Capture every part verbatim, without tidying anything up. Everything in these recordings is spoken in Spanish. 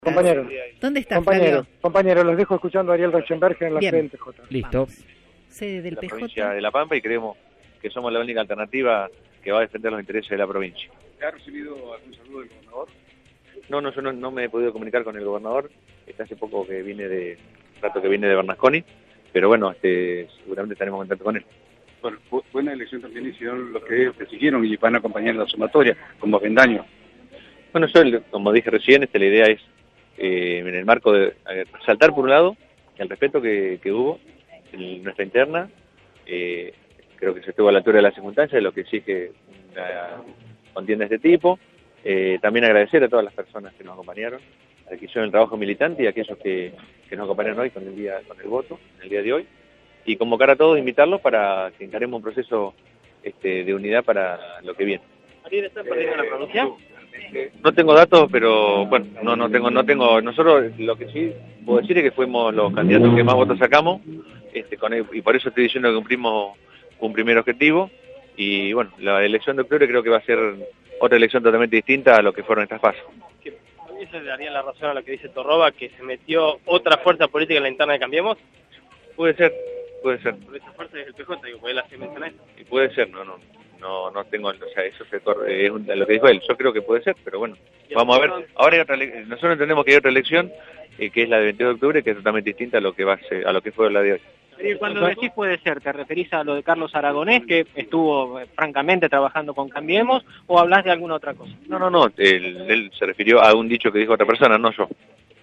Compañero, ¿Dónde está, compañero, Flavio? compañero, los dejo escuchando a Ariel Reichenberger en la Bien. sede del P J. Listo. Sede del la P J. provincia de La Pampa y creemos que somos la única alternativa que va a defender los intereses de la provincia. ¿Ha recibido algún saludo del gobernador? No, no, yo no, no me he podido comunicar con el gobernador, está hace poco que viene de, rato que viene de Bernasconi, pero bueno, este, seguramente estaremos en contacto con él. Bueno, bu buena elección también hicieron los que te siguieron y van a acompañar en la sumatoria, como Avendaño. Bueno, yo, como dije recién, este, la idea es, eh, en el marco de eh, resaltar por un lado el respeto que, que hubo en nuestra interna, eh, creo que se estuvo a la altura de las circunstancias, de lo que exige una contienda de este tipo. Eh, también agradecer a todas las personas que nos acompañaron, a los que hicieron el trabajo militante y a aquellos que, que nos acompañan hoy con el día con el voto, en el día de hoy, y convocar a todos, invitarlos para que encaremos un proceso este, de unidad para lo que viene. ¿Ariel está perdiendo la provincia? No tengo datos, pero bueno, no no tengo no tengo nosotros lo que sí puedo decir es que fuimos los candidatos que más votos sacamos, este con el, y por eso estoy diciendo que cumplimos un primer objetivo y bueno, la elección de octubre creo que va a ser otra elección totalmente distinta a lo que fueron estas fases. ¿Eso le daría la razón a lo que dice Torroba, que se metió otra fuerza política en la interna de Cambiemos? Puede ser, puede ser. Por esa fuerza es el P J, digo, porque él hace mención a eso. Y puede ser, no, no, no, no tengo, o sea, eso se corre, es un- lo que dijo él, yo creo que puede ser, pero bueno, vamos a ver. Ahora hay otra, ele- nosotros entendemos que hay otra elección, eh, que es la del veintidós de octubre, que es totalmente distinta a lo que va a ser, a lo que fue la de hoy. Y cuando decís puede ser, ¿te referís a lo de Carlos Aragonés, que estuvo eh, francamente trabajando con Cambiemos, o hablas de alguna otra cosa? No, no, no, él, él se refirió a un dicho que dijo otra persona, no yo.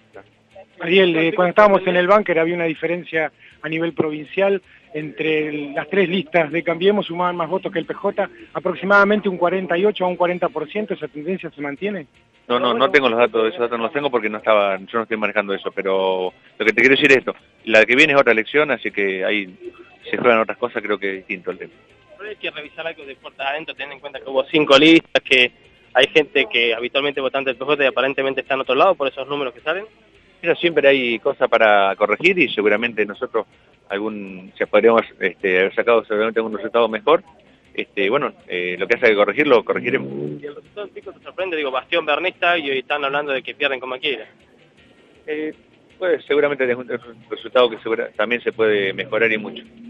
Ariel, eh, cuando estábamos en el búnker había una diferencia a nivel provincial entre el- las tres listas de Cambiemos, sumaban más votos que el P J, aproximadamente un cuarenta y ocho a un cuarenta por ciento, ¿esa tendencia se mantiene? No, no, no tengo los datos, esos datos no los tengo porque no estaba, yo no estoy manejando eso, pero lo que te quiero decir es esto, la que viene es otra elección, así que ahí se juegan otras cosas, creo que es distinto el tema. Pero hay que revisar algo de puertas adentro, teniendo en cuenta que hubo cinco listas, que hay gente que habitualmente votante del P J y aparentemente está en otro lado por esos números que salen. Mira, siempre hay cosas para corregir y seguramente nosotros algún, si podríamos este, haber sacado seguramente algún resultado mejor, este, bueno, eh, lo que hace que corregirlo, corregiremos. Y el resultado del Pico te sorprende, digo, Bastión Bernista, y hoy están hablando de que pierden como quiera. Eh, pues seguramente es un, es un resultado que segura, también se puede mejorar y mucho.